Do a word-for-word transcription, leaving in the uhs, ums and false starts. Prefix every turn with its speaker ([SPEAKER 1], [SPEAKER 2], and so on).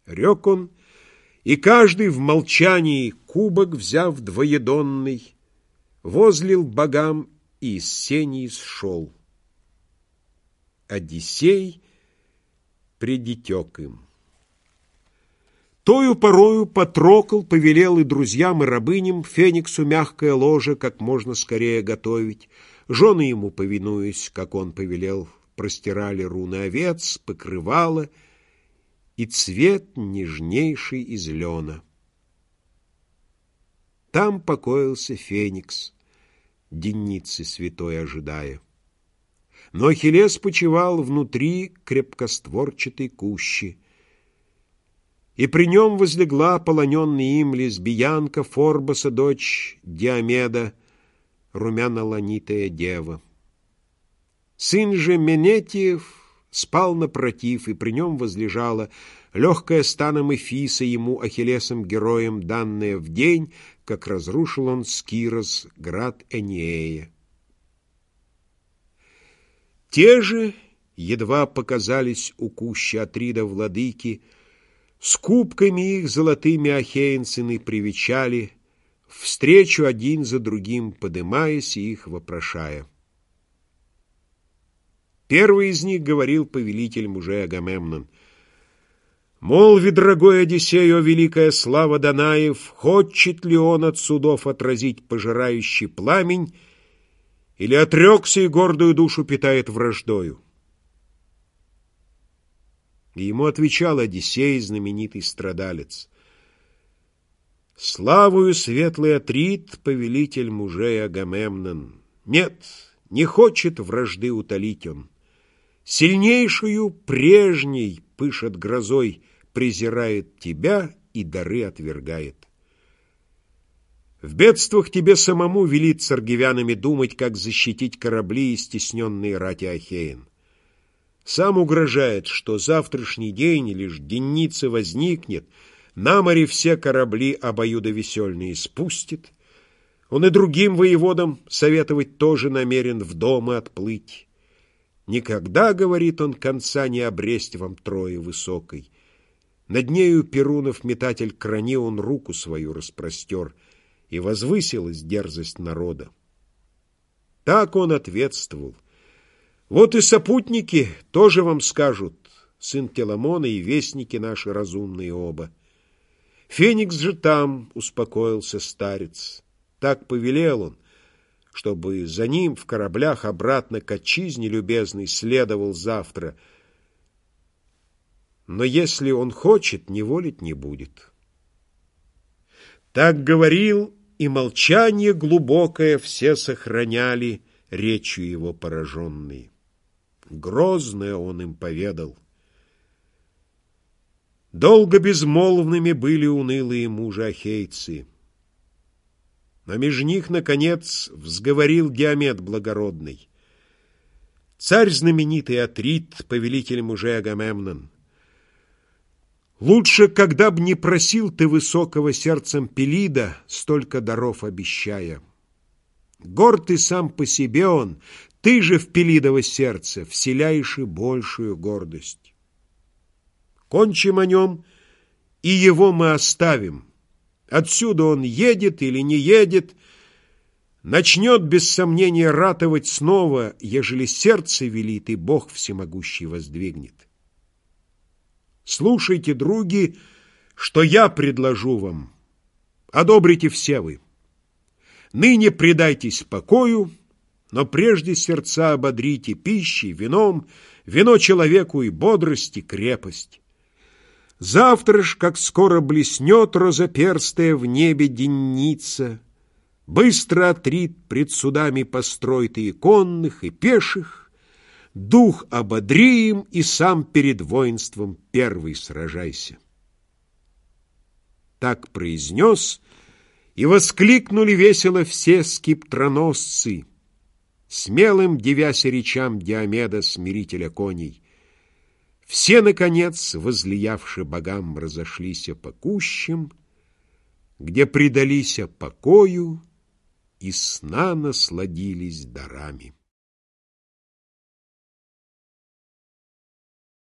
[SPEAKER 1] Рек он, и каждый в молчании, кубок взяв двоедонный, возлил богам и из сеней сшел. Одиссей придитек им. Тою порою потрокал, повелел и друзьям, и рабыням Фениксу мягкое ложе как можно скорее готовить. Жены ему, повинуясь, как он повелел, простирали руны овец, покрывало и цвет нежнейший из лена. Там покоился Феникс, денницы святой ожидая. Но Ахиллес почивал внутри крепкостворчатой кущи, и при нем возлегла полоненная им лесбиянка Форбоса, дочь Диомеда, румяно-ланитая дева. Сын же Менетиев спал напротив, и при нем возлежала легкая станом Эфиса, ему, Ахиллесом, героем, данная в день, как разрушил он Скирос, град Энея. Те же едва показались у кущи Атрида владыки, с кубками их золотыми ахеинцыны привечали, встречу один за другим подымаясь и их вопрошая. Первый из них говорил повелитель мужей Агамемнон: «Молви, дорогой Одиссей, о великая слава Данаев, хочет ли он от судов отразить пожирающий пламень, или отрекся и гордую душу питает враждою?» И ему отвечал Одиссей, знаменитый страдалец: «Славою светлый Атрид, повелитель мужей Агамемнон, нет, не хочет вражды утолить он, сильнейшую прежней пышет грозой, презирает тебя и дары отвергает. В бедствах тебе самому велит с аргивянами думать, как защитить корабли и стесненные рати Ахеин. Сам угрожает, что завтрашний день лишь денница возникнет, на море все корабли обоюдовесельные спустит. Он и другим воеводам советовать тоже намерен в дома отплыть. Никогда, говорит он, конца не обресть вам Трое высокой. Над нею Перунов метатель крани он руку свою распростер, и возвысилась дерзость народа. Так он ответствовал. Вот и сопутники тоже вам скажут, сын Теламона и вестники наши разумные оба. Феникс же там, успокоился старец, так повелел он, чтобы за ним в кораблях обратно к отчизне любезной следовал завтра. Но если он хочет, неволить не будет. Так говорил, и молчание глубокое все сохраняли, речью его пораженные. Грозное он им поведал. Долго безмолвными были унылые мужи-ахейцы. Но меж них, наконец, взговорил Диомед благородный: «Царь знаменитый Атрид, повелитель мужей Агамемнон, лучше, когда б не просил ты высокого сердцем Пелида, столько даров обещая. Горд и сам по себе он, ты же в Пелидово сердце вселяешь и большую гордость. Кончим о нем, и его мы оставим. Отсюда он едет или не едет, начнет без сомнения ратовать снова, ежели сердце велит и Бог всемогущий воздвигнет. Слушайте, други, что я предложу вам. Одобрите все вы. Ныне предайтесь покою, но прежде сердца ободрите пищей, вином, вино человеку и бодрость, и крепость. Завтра ж, как скоро блеснет розоперстая в небе денница, быстро Атрид пред судами построй ты и конных, и пеших, дух ободри им, и сам перед воинством первый сражайся. Так произнес, и воскликнули весело все скиптроносцы, смелым дивяся речам Диомеда, смирителя коней. Все, наконец, возлиявши богам, разошлися по кущам, где предалися покою и сна насладились дарами.